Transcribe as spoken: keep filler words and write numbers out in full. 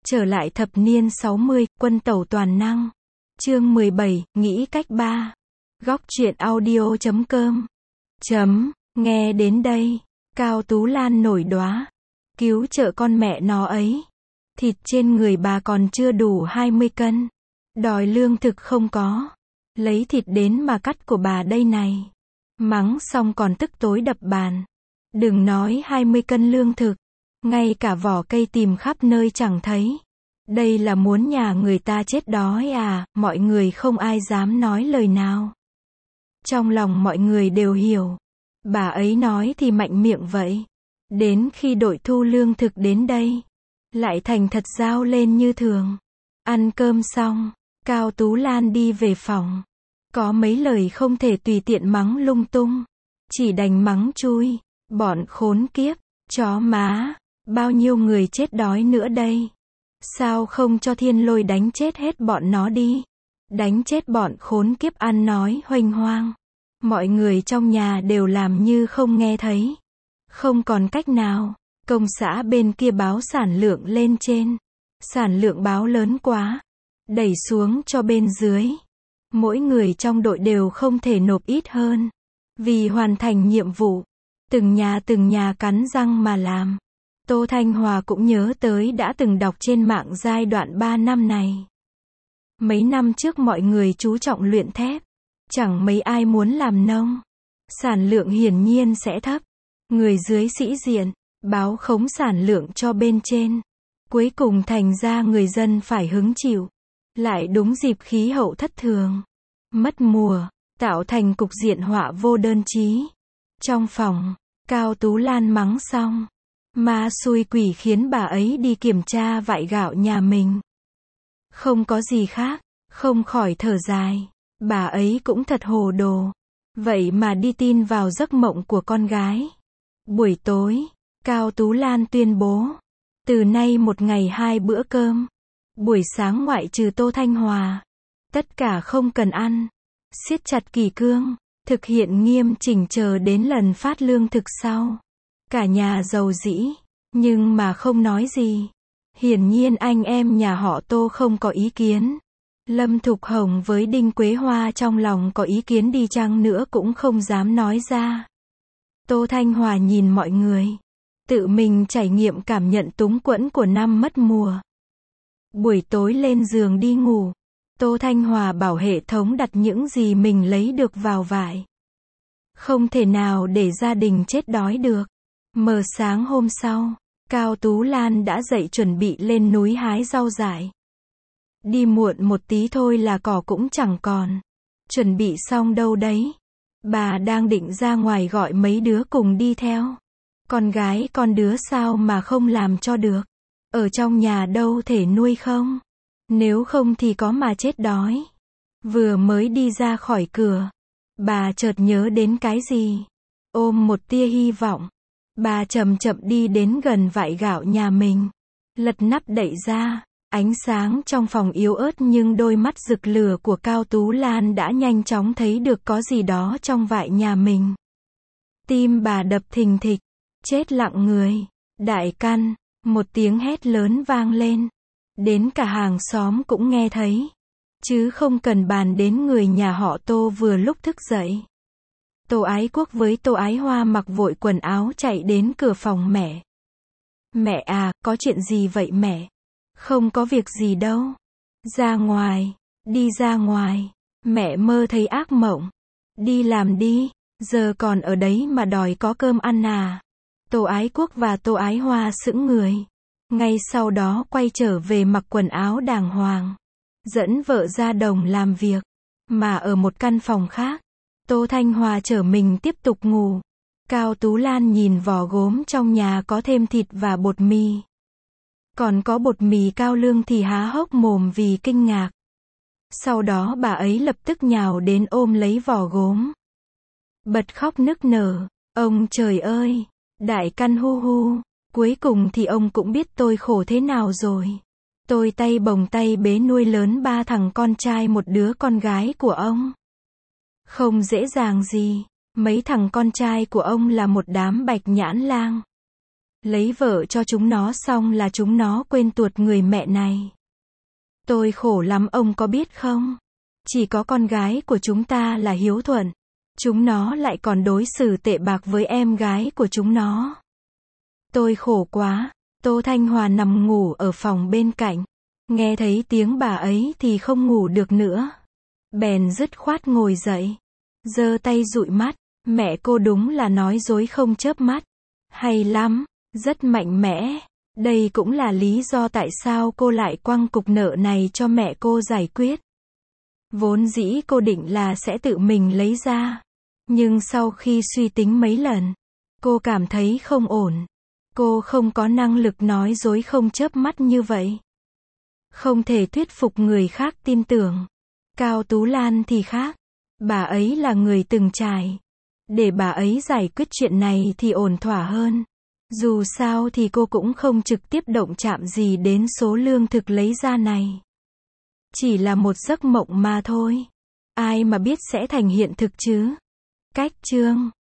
Trở lại thập niên sáu mươi, quân tẩu toàn năng. Chương mười bảy, nghĩ cách ba. Góc truyện audio chấm com. Chấm, nghe đến đây, Cao Tú Lan nổi đoá. Cứu trợ con mẹ nó ấy. Thịt trên người bà còn chưa đủ hai mươi cân. Đòi lương thực không có. Lấy thịt đến mà cắt của bà đây này. Mắng xong còn tức tối đập bàn. Đừng nói hai mươi cân lương thực. Ngay cả vỏ cây tìm khắp nơi chẳng thấy. Đây là muốn nhà người ta chết đói à, mọi người không ai dám nói lời nào. Trong lòng mọi người đều hiểu. Bà ấy nói thì mạnh miệng vậy. Đến khi đội thu lương thực đến đây, lại thành thật giao lên như thường. Ăn cơm xong, Cao Tú Lan đi về phòng. Có mấy lời không thể tùy tiện mắng lung tung. Chỉ đành mắng chui. Bọn khốn kiếp, chó má, bao nhiêu người chết đói nữa đây. Sao không cho thiên lôi đánh chết hết bọn nó đi. Đánh chết bọn khốn kiếp ăn nói huênh hoang. Mọi người trong nhà đều làm như không nghe thấy. Không còn cách nào, công xã bên kia báo sản lượng lên trên. Sản lượng báo lớn quá. Đẩy xuống cho bên dưới. Mỗi người trong đội đều không thể nộp ít hơn. Vì hoàn thành nhiệm vụ. Từng nhà từng nhà cắn răng mà làm. Tô Thanh Hòa cũng nhớ tới đã từng đọc trên mạng giai đoạn ba năm này. Mấy năm trước mọi người chú trọng luyện thép. Chẳng mấy ai muốn làm nông. Sản lượng hiển nhiên sẽ thấp. Người dưới sĩ diện, báo khống sản lượng cho bên trên. Cuối cùng thành ra người dân phải hứng chịu. Lại đúng dịp khí hậu thất thường. Mất mùa, tạo thành cục diện họa vô đơn chí. Trong phòng, Cao Tú Lan mắng xong. Ma xui quỷ khiến bà ấy đi kiểm tra vại gạo nhà mình. Không có gì khác, không khỏi thở dài. Bà ấy cũng thật hồ đồ. Vậy mà đi tin vào giấc mộng của con gái. Buổi tối, Cao Tú Lan tuyên bố. Từ nay một ngày hai bữa cơm. Buổi sáng ngoại trừ Tô Thanh Hòa. Tất cả không cần ăn. Siết chặt kỷ cương. Thực hiện nghiêm chỉnh chờ đến lần phát lương thực sau. Cả nhà giàu dĩ. Nhưng mà không nói gì. Hiển nhiên anh em nhà họ Tô không có ý kiến. Lâm Thục Hồng với Đinh Quế Hoa trong lòng có ý kiến đi chăng nữa cũng không dám nói ra. Tô Thanh Hòa nhìn mọi người. Tự mình trải nghiệm cảm nhận túng quẫn của năm mất mùa. Buổi tối lên giường đi ngủ. Tô Thanh Hòa bảo hệ thống đặt những gì mình lấy được vào vải. Không thể nào để gia đình chết đói được. Mờ sáng hôm sau, Cao Tú Lan đã dậy chuẩn bị lên núi hái rau dại. Đi muộn một tí thôi là cỏ cũng chẳng còn. Chuẩn bị xong đâu đấy. Bà đang định ra ngoài gọi mấy đứa cùng đi theo. Con gái con đứa sao mà không làm cho được. Ở trong nhà đâu thể nuôi không. Nếu không thì có mà chết đói. Vừa mới đi ra khỏi cửa. Bà chợt nhớ đến cái gì. Ôm một tia hy vọng. Bà chậm chậm đi đến gần vại gạo nhà mình. Lật nắp đậy ra. Ánh sáng trong phòng yếu ớt nhưng đôi mắt rực lửa của Cao Tú Lan đã nhanh chóng thấy được có gì đó trong vại nhà mình. Tim bà đập thình thịch. Chết lặng người. Đại căn. Một tiếng hét lớn vang lên. Đến cả hàng xóm cũng nghe thấy. Chứ không cần bàn đến người nhà họ Tô vừa lúc thức dậy. Tô Ái Quốc với Tô Ái Hoa mặc vội quần áo chạy đến cửa phòng mẹ. Mẹ à, có chuyện gì vậy mẹ? Không có việc gì đâu. Ra ngoài, đi ra ngoài. Mẹ mơ thấy ác mộng. Đi làm đi, giờ còn ở đấy mà đòi có cơm ăn à? Tô Ái Quốc và Tô Ái Hoa sững người. Ngay sau đó quay trở về mặc quần áo đàng hoàng. Dẫn vợ ra đồng làm việc. Mà ở một căn phòng khác, Tô Thanh Hòa chở mình tiếp tục ngủ. Cao Tú Lan nhìn vỏ gốm trong nhà có thêm thịt và bột mì. Còn có bột mì cao lương thì há hốc mồm vì kinh ngạc. Sau đó bà ấy lập tức nhào đến ôm lấy vỏ gốm. Bật khóc nức nở. Ông trời ơi! Đại căn hu hu! Cuối cùng thì ông cũng biết tôi khổ thế nào rồi. Tôi tay bồng tay bế nuôi lớn ba thằng con trai một đứa con gái của ông. Không dễ dàng gì. Mấy thằng con trai của ông là một đám bạch nhãn lang. Lấy vợ cho chúng nó xong là chúng nó quên tuột người mẹ này. Tôi khổ lắm ông có biết không? Chỉ có con gái của chúng ta là hiếu thuận. Chúng nó lại còn đối xử tệ bạc với em gái của chúng nó. Tôi khổ quá. Tô Thanh Hòa nằm ngủ ở phòng bên cạnh. Nghe thấy tiếng bà ấy thì không ngủ được nữa. Bèn dứt khoát ngồi dậy. Giơ tay dụi mắt. Mẹ cô đúng là nói dối không chớp mắt. Hay lắm. Rất mạnh mẽ. Đây cũng là lý do tại sao cô lại quăng cục nợ này cho mẹ cô giải quyết. Vốn dĩ cô định là sẽ tự mình lấy ra. Nhưng sau khi suy tính mấy lần, cô cảm thấy không ổn. Cô không có năng lực nói dối không chớp mắt như vậy. Không thể thuyết phục người khác tin tưởng. Cao Tú Lan thì khác. Bà ấy là người từng trải. Để bà ấy giải quyết chuyện này thì ổn thỏa hơn. Dù sao thì cô cũng không trực tiếp động chạm gì đến số lương thực lấy ra này. Chỉ là một giấc mộng mà thôi. Ai mà biết sẽ thành hiện thực chứ. Cách chương